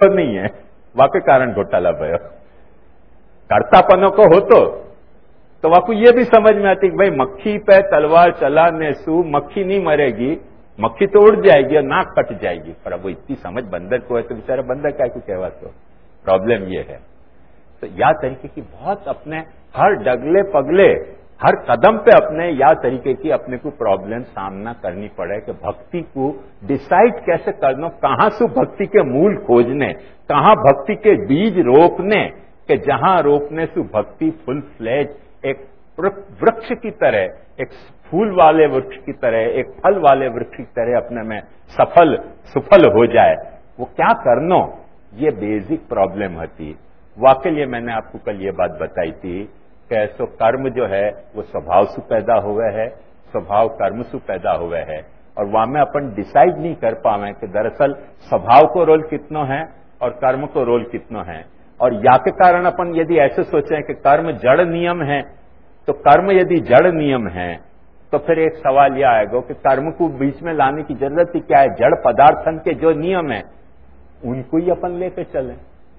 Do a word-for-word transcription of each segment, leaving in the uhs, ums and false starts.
तो नहीं है, वाके कारण घोटाला भयो। कर्तापनों को हो तो तो वाकू ये भी समझ में आती कि भाई मक्खी पे तलवार चलाने सु मक्खी नहीं मरेगी, मक्खी तो उड़ जाएगी और नाक कट जाएगी। पर अब वो इतनी समझ बंदर को है तो बेचारा बंदर क्या क्यों कहवा। तो प्रॉब्लम ये है। तो या तरीके की बहुत अपने हर डगले पगले हर कदम पे अपने या तरीके की अपने को प्रॉब्लम सामना करनी पड़े कि भक्ति को डिसाइड कैसे करना, कहां से भक्ति के मूल खोजने, कहां भक्ति के बीज रोपने, कि जहां रोपने से भक्ति फुल फ्लेज एक वृक्ष की तरह, एक फूल वाले वृक्ष की तरह, एक फल वाले वृक्ष की तरह अपने में सफल सुफल हो जाए। वो क्या करना, ये बेसिक प्रॉब्लम होती। वाकई लिए मैंने आपको कल ये बात बताई थी कि ऐसो कर्म जो है वो स्वभाव से पैदा हुए है, स्वभाव कर्म से पैदा हुए है, और वहां में अपन डिसाइड नहीं कर पावे कि दरअसल स्वभाव को रोल कितना है और कर्म को रोल कितना है। और या के कारण अपन यदि ऐसे सोचें कि कर्म जड़ नियम है, तो कर्म यदि जड़ नियम है तो फिर एक सवाल यह आएगा कि कर्म को बीच में लाने की जरूरत ही क्या है। जड़ पदार्थन के जो नियम है उनको ही अपन लेके चलें।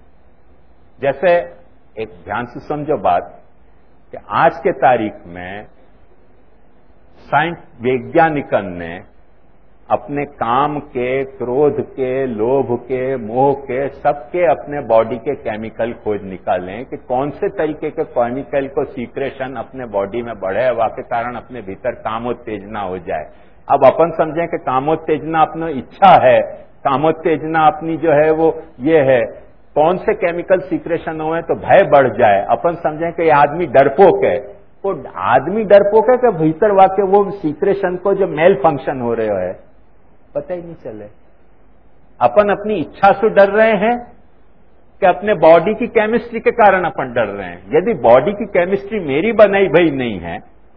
जैसे एक ध्यान से समझो बात कि आज के तारीख में साइंस वैज्ञानिकन ने अपने काम के, क्रोध के, लोभ के, मोह के, सबके अपने बॉडी के केमिकल खोज निकालें कि कौन से तरीके के केमिकल को सीक्रेशन अपने बॉडी में बढ़े, वाके कारण अपने भीतर कामोत्तेजना हो जाए। अब अपन समझें कि कामोत्तेजना अपनी इच्छा है, कामोत्तेजना अपनी जो है वो ये है, कौन से केमिकल सीक्रेशन हुए तो भय बढ़ जाए। अपन समझें कि आदमी डरपोक है, तो आदमी डरपोक है कि भीतर वाके वो सीक्रेशन को जो मेल फंक्शन हो रहे है पता ही नहीं चले। अपन अपनी इच्छा से डर रहे हैं कि अपने बॉडी की केमिस्ट्री के कारण अपन डर रहे हैं। यदि बॉडी की केमिस्ट्री मेरी बनाई भाई नहीं है,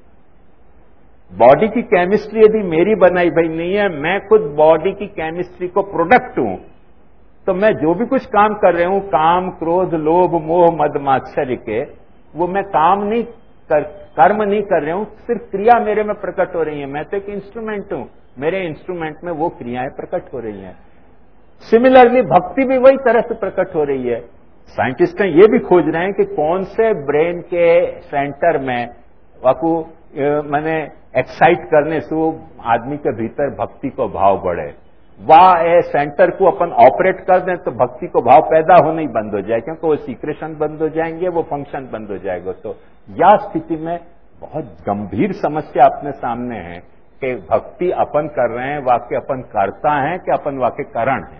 बॉडी की केमिस्ट्री यदि मेरी बनाई भाई नहीं है, मैं खुद बॉडी की केमिस्ट्री को प्रोडक्ट हूं, तो मैं जो भी कुछ काम कर रहा हूं, काम, क्रोध, लोभ, मोह, मद, मात्सर्य के, वो मैं काम नहीं कर, कर्म नहीं कर रहा हूं, सिर्फ क्रिया मेरे में प्रकट हो रही है। मैं तो एक इंस्ट्रूमेंट हूं, मेरे इंस्ट्रूमेंट में वो क्रियाएं प्रकट हो रही हैं। सिमिलरली भक्ति भी वही तरह से प्रकट हो रही है। साइंटिस्ट ये भी खोज रहे हैं कि कौन से ब्रेन के सेंटर में वाकू मैंने एक्साइट करने से आदमी के भीतर भक्ति को भाव बढ़े। वाह ए सेंटर को अपन ऑपरेट कर दें तो भक्ति को भाव पैदा होना ही बंद हो जाए, क्योंकि वो सीक्रेशन बंद हो जाएंगे, वो फंक्शन बंद हो जाएगा। तो यह स्थिति में बहुत गंभीर समस्या अपने सामने है कि भक्ति अपन कर रहे हैं, वाक्य अपन करता है कि अपन वाक्य करण है।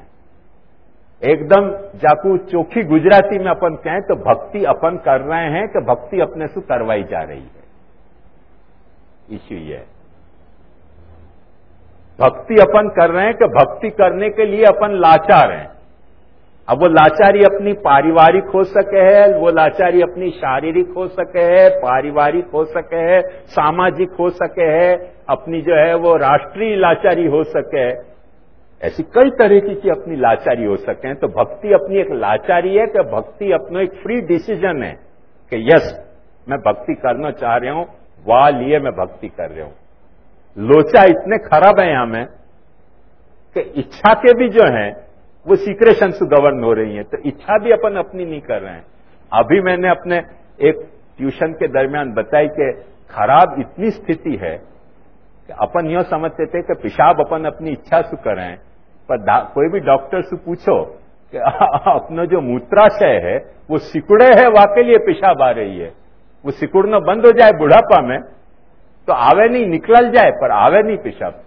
एकदम जाकू चोखी गुजराती में अपन कहें तो भक्ति अपन कर रहे हैं कि भक्ति अपने से करवाई जा रही है। इश्यू ये है, भक्ति अपन कर रहे हैं कि भक्ति करने के लिए अपन लाचार हैं। अब वो लाचारी अपनी पारिवारिक हो सके है, वो लाचारी अपनी शारीरिक हो सके है, पारिवारिक हो सके है, सामाजिक हो सके है, अपनी जो है वो राष्ट्रीय लाचारी हो सके है, ऐसी कई तरीके की अपनी लाचारी हो सके। तो भक्ति अपनी एक लाचारी है कि भक्ति अपना एक फ्री डिसीजन है कि यस मैं भक्ति करना चाह रहा हूं, वाह लिए मैं भक्ति कर रहा हूं। लोचा इतने खराब है यहां में कि इच्छा के भी जो है वो सीक्रेशन से गवर्न हो रही है, तो इच्छा भी अपन अपनी नहीं कर रहे हैं। अभी मैंने अपने एक ट्यूशन के दरमियान बताई कि खराब इतनी स्थिति है कि अपन यह समझते थे कि पेशाब अपन अपनी इच्छा से करें, पर कोई भी डॉक्टर से पूछो कि अपना जो मूत्राशय है वो सिकुड़े है, वाकई लिए पेशाब आ रही है, वो सिकुड़ना बंद हो जाए बुढ़ापा में तो आवे नहीं, निकल जाए पर आवे नहीं पेशाब।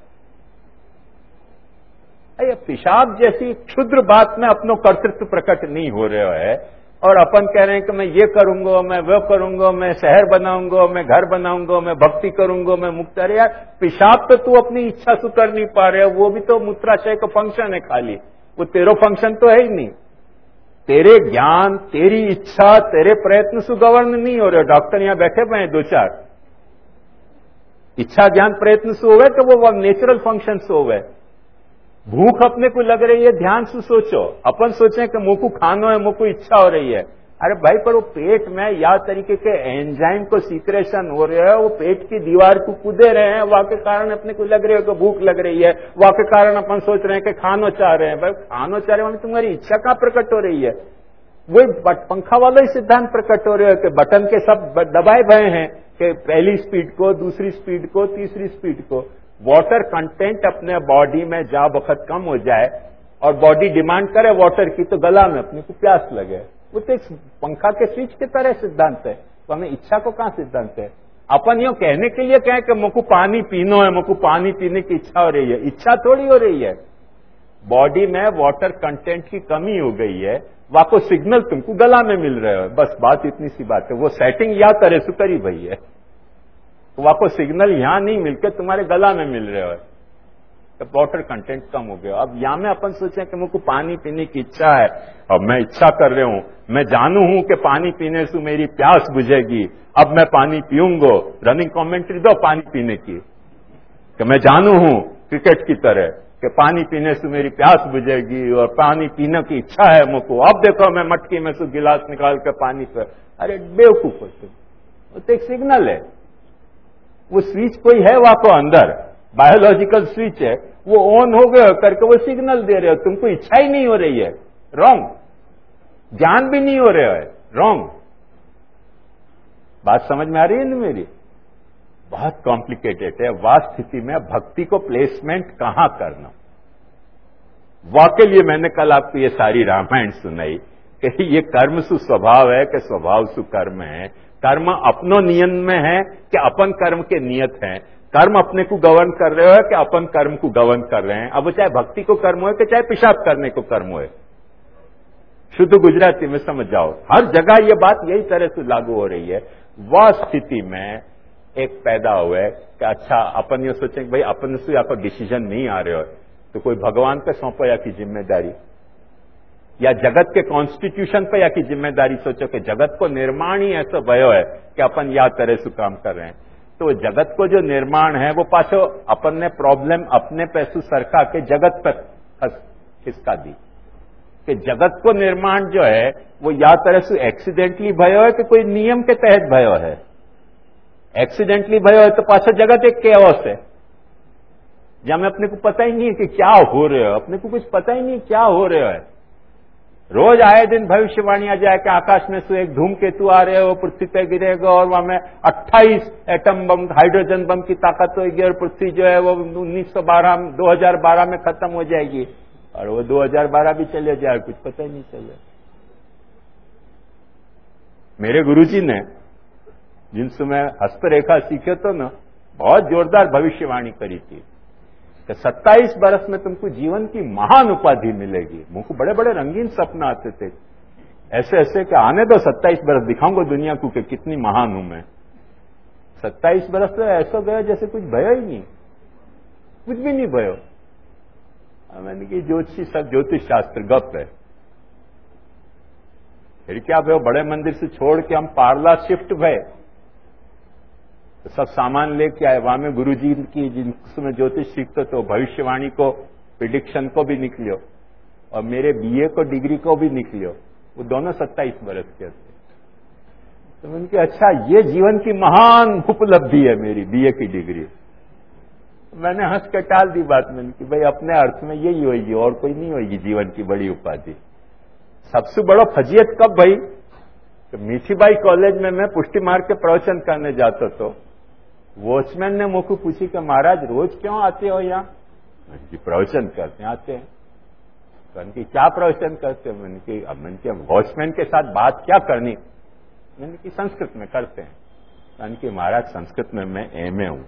ये पेशाब जैसी क्षुद्र बात में अपनो कर्तृत्व प्रकट नहीं हो रहा है, और अपन कह रहे हैं कि मैं ये करूंगा, मैं वो करूंगा, मैं शहर बनाऊंगा, मैं घर बनाऊंगा, मैं भक्ति करूंगा, मैं मुक्त। अरे यार पेशाब तो तू अपनी इच्छा से कर नहीं पा रहे, वो भी तो मूत्राशय का फंक्शन है खाली, वो तेरा फंक्शन तो है ही नहीं। तेरे ज्ञान, तेरी इच्छा, तेरे प्रयत्न से गवर्न नहीं हो रहे। डॉक्टर यहां बैठे हुए हैं दो चार, इच्छा ज्ञान प्रयत्न से होवे तो वो नेचुरल फंक्शन से होवे। भूख अपने को लग रही है, ध्यान से सोचो। अपन सोचें कि मुंह को खाना है, मुंह को इच्छा हो रही है, अरे भाई, पर वो पेट में या तरीके के एंजाइम को सीक्रेशन हो रहे हैं, वो पेट की दीवार को कूदे रहे हैं, वहां के कारण अपने को लग रहे हो कि भूख लग रही है, वहां के कारण अपन सोच रहे हैं कि खानो चाह रहे हैं। भाई खानो चाह रहे हैं, तुम्हारी इच्छा कहाँ प्रकट हो रही है? वही पंखा वाला ही सिद्धांत प्रकट हो रहे हो कि बटन के सब दबाए गए हैं कि पहली स्पीड को, दूसरी स्पीड को, तीसरी स्पीड को। वाटर कंटेंट अपने बॉडी में जा वक्त कम हो जाए और बॉडी डिमांड करे वाटर की, तो गला में अपने को प्यास लगे। वो तो एक पंखा के स्विच की तरह सिद्धांत है। तो हमें इच्छा को कहां सिद्धांत है? अपन यो कहने के लिए कहें कि मुझको पानी पीनो है, मुझको पानी पीने की इच्छा हो रही है, इच्छा थोड़ी हो रही है। बॉडी में वाटर कंटेंट की कमी हो गई है, वहां को सिग्नल तुमको गला में मिल रहे हो, बस बात इतनी सी बात है। वो सेटिंग या करे सुकरी भई है, वहां को सिग्नल यहां नहीं मिलकर तुम्हारे गला में मिल रहे हो, तो वाटर कंटेंट कम हो गया। अब यहां में अपन सोचे कि मुझको पानी पीने की इच्छा है, अब मैं इच्छा कर रहा हूं, मैं जानू हूं कि पानी पीने से मेरी प्यास बुझेगी, अब मैं पानी पीऊंगा। रनिंग कमेंट्री दो पानी पीने की, कि मैं जानू हूं क्रिकेट की तरह कि पानी पीने से मेरी प्यास बुझेगी और पानी पीने की इच्छा है मुझको। अब देखो मैं मटकी में से गिलास निकाल कर पानी पे, अरे बेवकूफ हो तुम, वो तो एक सिग्नल है। वो स्विच कोई है वहां को अंदर, बायोलॉजिकल स्विच है, वो ऑन हो गए करके वो सिग्नल दे रहे हो, तुमको इच्छा ही नहीं हो रही है, रॉन्ग। ज्ञान भी नहीं हो रहा है, रॉन्ग। बात समझ में आ रही है ना मेरी? बहुत कॉम्प्लिकेटेड है। वह स्थिति में भक्ति को प्लेसमेंट कहां करना, वह के लिए मैंने कल आपको ये सारी रामायण सुनाई कि ये कर्म सु स्वभाव है कि स्वभाव सु कर्म है। कर्म अपनो नियम में है कि अपन कर्म के नियत हैं। कर्म अपने को गवर्न कर रहे हो कि अपन कर्म को गवर्न कर रहे हैं। अब वो चाहे भक्ति को कर्म हो कि चाहे पेशाब करने को कर्म हो, शुद्ध गुजराती में समझ जाओ, हर जगह ये बात यही तरह से लागू हो रही है। वह स्थिति में एक पैदा हुआ है कि अच्छा अपन ये सोचें कि भाई अपन से आपको डिसीजन नहीं आ रहे हो, तो कोई भगवान पे सौंपो या की जिम्मेदारी, या जगत के कॉन्स्टिट्यूशन पे या की जिम्मेदारी सोचो कि जगत को निर्माण ही ऐसा भयो है कि अपन या तरह से काम कर रहे हैं। तो जगत को जो निर्माण है वो पाछो अपन ने प्रॉब्लम अपने पैसों सरका के जगत पर खिसका दी कि जगत को निर्माण जो है वो या तरह से एक्सीडेंटली भयो है कि कोई नियम के तहत भयो है। एक्सीडेंटली भयो है तो पाछो जगत एक केओस है, जहां में अपने को पता ही नहीं है कि क्या हो रहे हो, अपने को कुछ पता ही नहीं क्या हो रहे है। रोज आए दिन भविष्यवाणी आ जाए कि आकाश में से एक धूमकेतु आ रहे हो, पृथ्वी पे गिरेगा और वहां में अट्ठाईस एटम बम, हाइड्रोजन बम की ताकत होगी और पृथ्वी जो है वो उन्नीस सौ बारह दो हजार बारह में खत्म हो जाएगी, और वो दो हजार बारह भी चले जाए, कुछ पता ही नहीं चले। मेरे गुरुजी ने जिन समय हस्तरेखा सीखे तो ना, बहुत जोरदार भविष्यवाणी करी थी कि सत्ताईस बरस में तुमको जीवन की महान उपाधि मिलेगी। मुझको बड़े बड़े रंगीन सपना आते थे, ऐसे ऐसे कि आने दो सत्ताईस बरस, दिखाऊंगा दुनिया को कि कितनी महान हूं मैं। सत्ताईस बरस तो ऐसा गया जैसे कुछ भयो ही नहीं, कुछ भी नहीं भयो। मैंने कि ज्योतिषी सब ज्योतिष शास्त्र गप है। फिर क्या भयो, बड़े मंदिर से छोड़ के हम पारला शिफ्ट भय, तो सब सामान लेके आए। वहां में गुरुजी की जिनमें ज्योतिष सीखते तो भविष्यवाणी को, प्रिडिक्शन को भी निकलियो और मेरे बीए को डिग्री को भी निकलियो, वो दोनों सत्ताईस बरस के थे। तो मैंने कहा अच्छा ये जीवन की महान उपलब्धि है मेरी बीए की डिग्री। मैंने हंस के टाल दी बात, मैंने कि भाई अपने अर्थ में यही होगी और कोई नहीं होगी जीवन की बड़ी उपाधि। सबसे बड़ा फजीयत कब भाई, तो मीठीबाई कॉलेज में मैं पुष्टि मार्ग के प्रवचन करने जाता तो वॉचमैन ने मुझको पूछी कि महाराज रोज क्यों आते हो यहाँ? मैंने कि प्रवचन करते आते हैं। मैंने कि क्या प्रवचन करते हो? मैंने कि अब मैंने कि वॉचमैन के साथ बात क्या करनी? मैंने कि संस्कृत में करते हैं। मैंने कि महाराज संस्कृत में मैं एम ए हूं।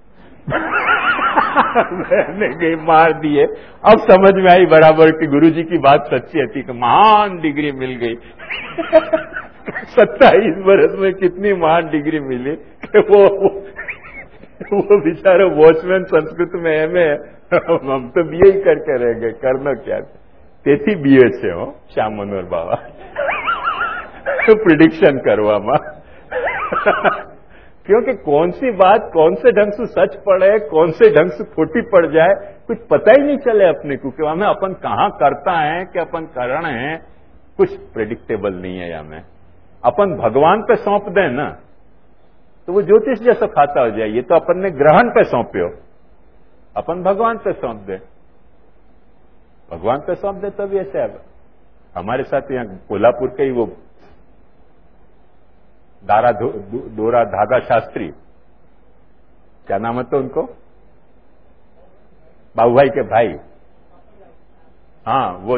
मैंने कहीं मार दिए। अब समझ में आई बराबर कि गुरुजी की बात सच्ची थी कि महान डिग्री मिल गई। सत्ताईस बरस में कितनी महान डिग्री मिली कि वो वो बेचारा वॉचमैन संस्कृत में एम ए, हम तो बीए ही करके रह गए, करना क्या? તેથી બીએ છે હો શ્યામ મનોહર બાવા प्रिडिक्शन करवा। क्योंकि कौन सी बात कौन से ढंग से सच पड़े, कौन से ढंग से खोटी पड़ जाए, कुछ पता ही नहीं चले अपने को कि हमें अपन कहाँ करता है कि अपन करण है, कुछ प्रेडिक्टेबल नहीं है हमें। अपन भगवान पे सौंप दें ना तो वो ज्योतिष जैसा खाता हो जाए। ये तो अपन ने ग्रहण पे सौंप्यो, अपन भगवान पे सौंप दे, भगवान पे सौंप दे तभी ऐसे आएगा। हमारे साथ यहाँ कोल्हापुर के ही वो दारा दो, दो, दोरा धागा शास्त्री, क्या नाम है तो उनको, बाबू भाई के भाई, हाँ, वो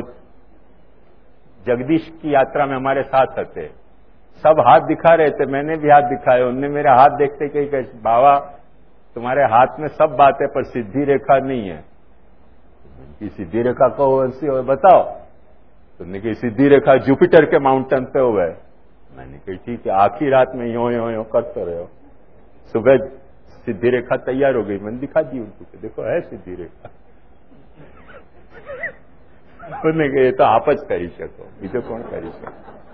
जगदीश की यात्रा में हमारे साथ थे। सब हाथ दिखा रहे थे, मैंने भी हाथ दिखाए, उनने मेरे हाथ देखते कही कि बाबा तुम्हारे हाथ में सब बात है पर सिद्धि रेखा नहीं है। कि सीधी रेखा कहो ऐसी हो बताओ। तुमने कही सीधी रेखा जुपिटर के माउंटेन पे हो गए। मैंने कही ठीक है, आखिरी रात में यो यो यो करते रहे हो, सुबह सीधी रेखा तैयार हो गई, मैंने दिखा दी उनको, देखो है सीधी रेखा। उन्होंने कहा ये तो आप ज કરી શકો, બીજો કોણ કરી શકે।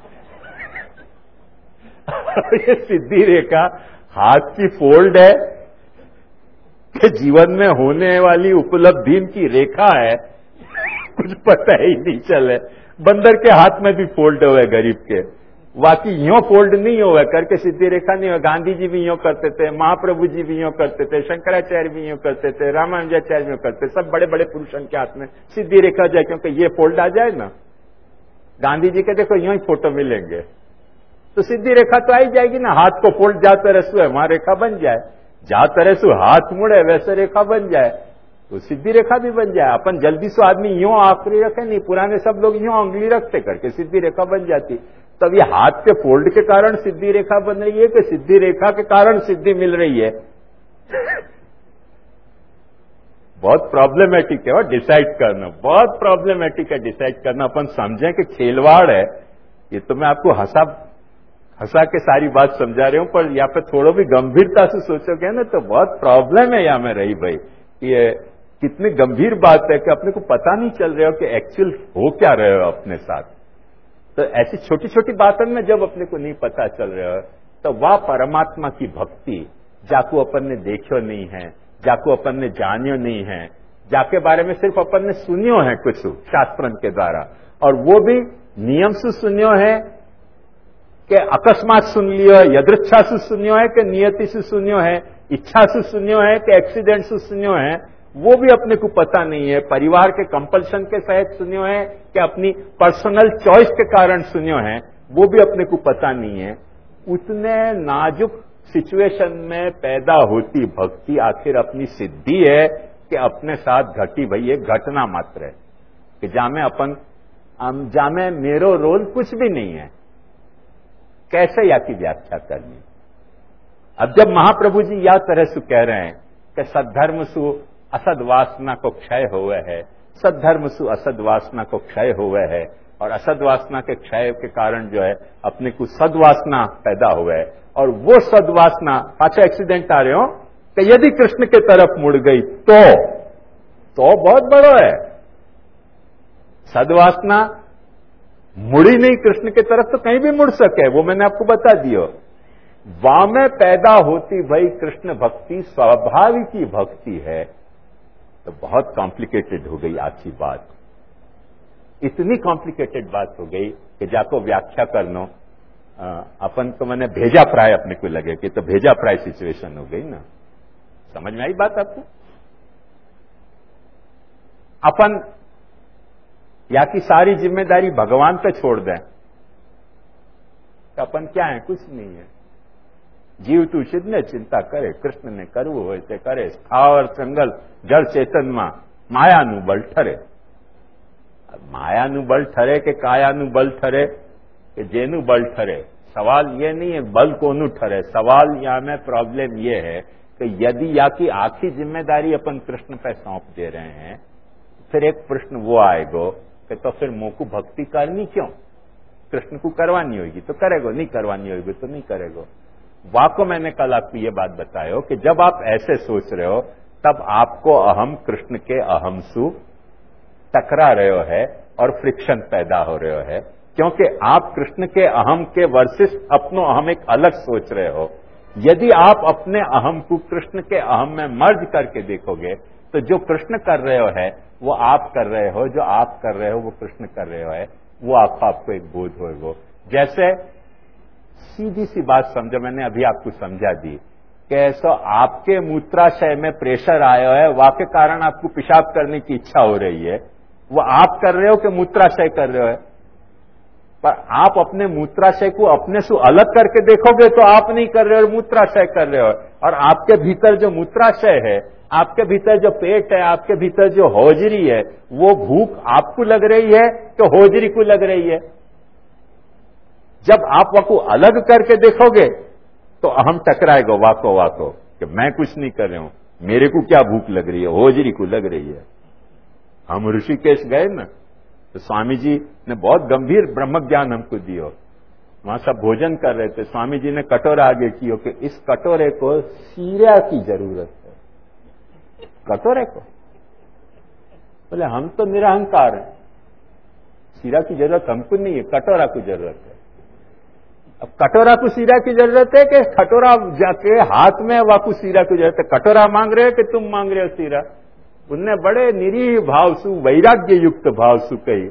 ये सीधी रेखा हाथ की फोल्ड है कि जीवन में होने वाली उपलब्धि की रेखा है, कुछ पता ही नहीं चले। बंदर के हाथ में भी फोल्ड हुए गरीब के, बाकी यो फोल्ड नहीं हुआ करके सीधी रेखा नहीं हुआ। गांधी जी भी यो करते थे, महाप्रभु जी भी यो करते थे, शंकराचार्य भी यो करते थे, रामानुजाचार्य भी करते, सब बड़े बड़े पुरुषों के हाथ में सीधी रेखा जाए, क्योंकि ये फोल्ड आ जाए ना, गांधी जी के देखो यो ही फोटो मिलेंगे तो सीधी रेखा तो आई जाएगी ना। हाथ को फोल्ड जा तरसु है वहां रेखा बन जाए, जा तरसु हाथ मुड़े वैसे रेखा बन जाए तो सीधी रेखा भी बन जाए। अपन जल्दी से आदमी यूं आखिरी रखे नहीं, पुराने सब लोग यूं उंगली रखते करके सीधी रेखा बन जाती। तब ये हाथ के फोल्ड के कारण सीधी रेखा बन रही है कि सीधी रेखा के कारण सिद्धि मिल रही है? बहुत प्रॉब्लमेटिक है और डिसाइड करना बहुत प्रॉब्लमेटिक है, डिसाइड करना। अपन समझें कि खेलवाड़ है, ये तो मैं आपको हंसा हंसा के सारी बात समझा रही हूं, पर यहाँ पे थोड़ा भी गंभीरता से सोचोगे ना तो बहुत प्रॉब्लम है यहाँ में रही भाई। ये कितनी गंभीर बात है कि अपने को पता नहीं चल रहा हो कि एक्चुअल हो क्या रहे हो अपने साथ। तो ऐसी छोटी छोटी बातों में जब अपने को नहीं पता चल रहा हो तो वह परमात्मा की भक्ति जाको अपन ने देखो नहीं है, जाको अपन ने जानियो नहीं है, जाके बारे में सिर्फ अपन ने सुनियो है कुछ शास्त्रन के द्वारा, और वो भी नियम से सुनियो है कि अकस्मात सुन लियो है, यदृच्छा से सुनियो है कि नियति से सुनियो है, इच्छा से सुनियो है कि एक्सीडेंट से सुनियो है, वो भी अपने को पता नहीं है। परिवार के कंपल्शन के सहित सुनियो है कि अपनी पर्सनल चॉइस के कारण सुनियो है, वो भी अपने को पता नहीं है। उतने नाजुक सिचुएशन में पैदा होती भक्ति आखिर अपनी सिद्धि है कि अपने साथ घटी भाई एक घटना मात्र है कि जामे अपन जामे मेरो रोल कुछ भी नहीं है। कैसे या की व्याख्या करनी? अब जब महाप्रभु जी या तरह से कह रहे हैं कि सद्धर्म सु असद वासना को क्षय हुए है, सद्धर्म सु असद वासना को क्षय हुए है, और असद वासना के क्षय के कारण जो है अपने को सदवासना पैदा हुआ है, और वो सदवासना पाछा एक्सीडेंट आ रहे हो कि यदि कृष्ण के तरफ मुड़ गई तो तो बहुत बड़ा है। सदवासना मुड़ी नहीं कृष्ण के तरफ तो कहीं भी मुड़ सके, वो मैंने आपको बता दियो। वहां में पैदा होती भाई कृष्ण भक्ति स्वाभाविक की भक्ति है, तो बहुत कॉम्प्लिकेटेड हो गई आज की बात। इतनी कॉम्प्लिकेटेड बात हो गई कि जाको व्याख्या करनो अपन को मैंने भेजा प्राय अपने को लगे कि तो भेजा प्राय सिचुएशन हो गई ना। समझ में आई बात आपको? अपन या की सारी जिम्मेदारी भगवान पे छोड़ दें तो अपन क्या है? कुछ नहीं है। जीव तू सिद्ध ने चिंता करे, कृष्ण ने करવું હોય તે કરે। સ્થાવર જંગલ જળ ચેતનમાં માયાનું બળ ઠરે। માયાનું બળ ઠરે કે કાયાનું બળ ઠરે કે જેનું બળ ठरे, सवाल ये नहीं है बल कोनु ठरे। सवाल यहाँ में प्रॉब्लम ये है कि यदि या की आखिरी जिम्मेदारी अपन कृष्ण पे सौंप दे रहे हैं, फिर एक प्रश्न वो आएगा कि तो फिर मोको भक्ति करनी क्यों? कृष्ण को करवानी होगी तो करेगो, नहीं करवानी होगी तो नहीं करेगो। वाको मैंने कल आपको ये बात बतायो कि जब आप ऐसे सोच रहे हो तब आपको अहम कृष्ण के अहम सु टकरा रहे है और फ्रिक्शन पैदा हो रहे है, क्योंकि आप कृष्ण के अहम के वर्सेस अपनो अहम एक अलग सोच रहे हो। यदि आप अपने अहम को कृष्ण के अहम में मर्ज करके देखोगे तो जो कृष्ण कर रहे हो है वो आप कर रहे हो, जो आप कर रहे हो वो कृष्ण कर रहे हो है, वो आपको आपको एक बोध होगा। जैसे सीधी सी बात समझो, मैंने अभी आपको समझा दी कि ऐसा आपके मूत्राशय में प्रेशर आया है, वाके कारण आपको पेशाब करने की इच्छा हो रही है, वो आप कर रहे हो कि मूत्राशय कर रहे हो? पर आप अपने मूत्राशय को अपने से अलग करके देखोगे तो आप नहीं कर रहे हो, मूत्राशय कर रहे हो। और आपके भीतर जो मूत्राशय है, आपके भीतर जो पेट है, आपके भीतर जो होजरी है, वो भूख आपको लग रही है तो होजरी को लग रही है? जब आप वाको अलग करके देखोगे तो अहम टकराएगा वाको वाको कि मैं कुछ नहीं कर रहा हूं, मेरे को क्या भूख लग रही है, होजरी को लग रही है। हम ऋषिकेश गए ना, तो स्वामी जी ने बहुत गंभीर ब्रह्म ज्ञान हमको दियो। वहां सब भोजन कर रहे थे, स्वामी जी ने कटोरा आगे कियो कि इस कटोरे को सीरा की जरूरत है। कटोरे को बोले हम तो निरहंकार हैं, सीरा की जरूरत हमको नहीं है, कटोरा को जरूरत है। अब कटोरा को सीरा की जरूरत है कि कटोरा जाके हाथ में वाकू सीरा की जरूरत है? कटोरा मांग रहे हो कि तुम मांग रहे हो सीरा? उनने बड़े निरीह भाव सु, वैराग्य युक्त भाव सु कही